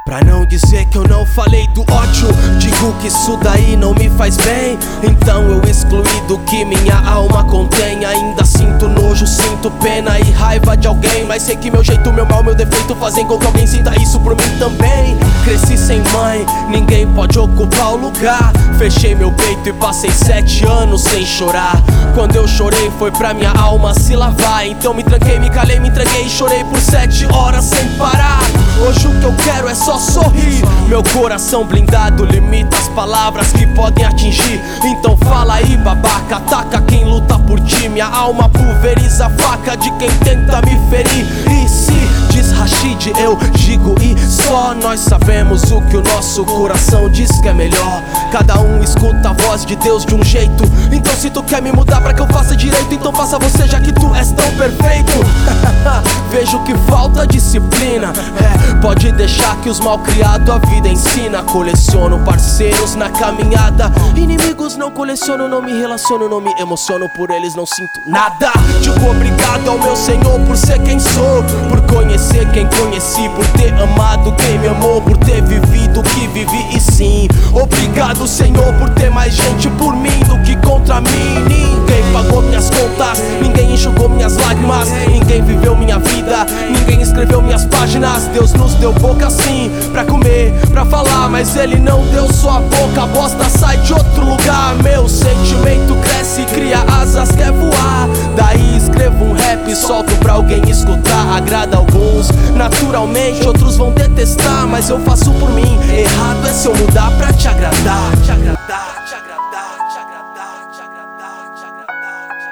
Pra não dizer que eu não falei do ódio, digo que isso daí não me faz bem. Então eu excluí do que minha alma contém. Ainda sinto nojo, sinto pena e raiva de alguém, mas sei que meu jeito, meu mal, meu defeito fazem com que alguém sinta isso por mim também. Cresci sem mãe, ninguém pode ocupar o lugar. Fechei meu peito e passei 7 anos sem chorar. Quando eu chorei foi pra minha alma se lavar. Então me tranquei, me calei, me entreguei e chorei por 7 horas sem parar. Hoje o que eu quero é só sorrir. Meu coração blindado limita as palavras que podem atingir. Então fala aí, babaca, ataca quem luta por ti. Minha alma pulveriza a faca de quem tenta me ferir. E se diz Rashid, eu digo e só nós sabemos o que o nosso coração diz que é melhor. Cada um escuta a voz de Deus de um jeito. Então se tu quer me mudar pra que eu faça direito, então faça você, já que tu és tão perfeito. Vejo que falta disciplina. Pode deixar que os mal criados a vida ensina. Coleciono parceiros na caminhada. Inimigos não coleciono, não me relaciono, não me emociono. Por eles não sinto nada. Digo obrigado ao meu Senhor por ser quem sou, por conhecer quem conheci, por ter amado quem me amou, por ter vivido o que vivi. E sim, obrigado Senhor por ter mais gente por mim do que contra mim. Ninguém pagou minhas contas, ninguém enxugou minhas lágrimas, ninguém viveu minha vida, ninguém escreveu minhas páginas. Deus nos deu boca sim, pra comer, pra falar, mas Ele não deu sua boca. A bosta sai de outro lugar. Meu sentimento cresce, cria asas, quer voar. Daí escrevo um rap, solto pra alguém escutar. Agrada alguns, naturalmente, outros vão detestar, mas eu faço por mim. Errado é se eu mudar pra te agradar. Te agradar, te agradar, te agradar, te agradar, te agradar, te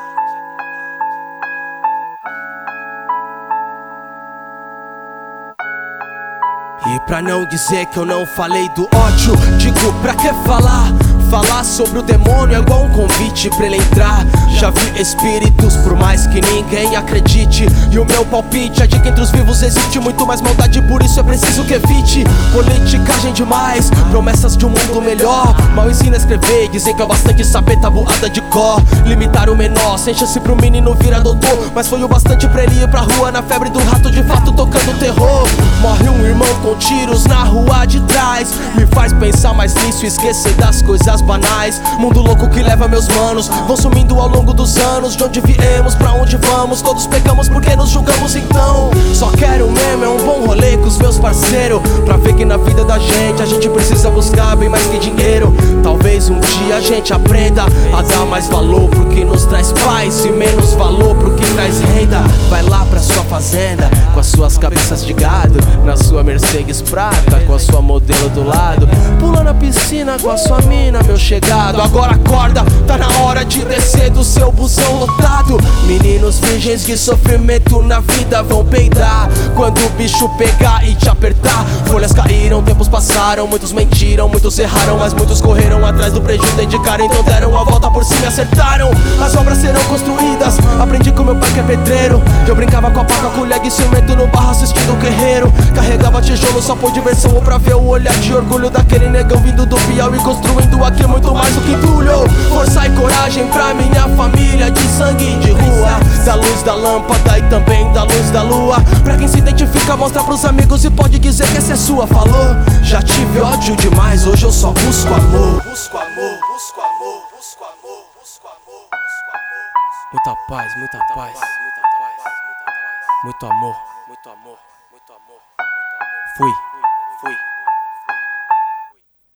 agradar. E pra não dizer que eu não falei do ódio, digo pra que falar? Falar sobre o demônio é igual um convite pra ele entrar. Já vi espíritos, por mais que ninguém acredite. E o meu palpite é de que entre os vivos existe muito mais maldade, por isso é preciso que evite politicagem demais, promessas de um mundo melhor. Mal ensina a escrever, dizem que é bastante saber tabuada de cor. Limitar o menor, sem chance pro menino virar doutor, mas foi o bastante pra ele ir pra rua na febre do rato, de fato tocando terror. Morre um irmão com tiros na rua de trás, me faz pensar mais nisso e esquecer das coisas banais. Mundo louco que leva meus manos, vão sumindo ao longo dos anos. De onde viemos, pra onde vamos, todos pecamos porque nos julgamos. Então só quero mesmo é um bom rolê com os meus parceiros, pra ver que na vida da gente a gente precisa buscar bem mais que dinheiro. Talvez um dia a gente aprenda a dar mais valor pro que nos traz paz e menos valor pro que traz renda. Vai lá pra sua fazenda com as suas cabeças de gado, na sua Mercedes prata com a sua modelo do lado, pula na piscina com a sua mina, meu chegado. Agora acorda, tá na hora de descer do seu busão lotado. Meninos virgens de sofrimento na vida vão peidar quando o bicho pegar e te apertar. Folhas caíram, tempos passaram, muitos mentiram, muitos erraram, mas muitos correram atrás do prejuízo, dedicaram, então deram a volta por cima e acertaram. As obras serão construídas, aprendi com meu pai que é pedreiro. Eu brincava com a pá, com a colher e ciumento no barro assistindo o guerreiro. Carregava tijolo só por diversão ou pra ver o olhar de orgulho daquele negão vindo do Piauí, construindo aqui muito mais do que entulho. Força e coragem pra minha família de sangue e de rua, da luz da lâmpada e também da luz da lua. Pra quem se identifica, mostra pros amigos e pode dizer que essa é sua. Falou, já tive ódio demais, hoje eu só busco amor. Busco amor, busco amor, busco amor, busco amor, busco amor. Muita paz, muita paz, muita paz, muito amor, muito amor, muito amor. Fui.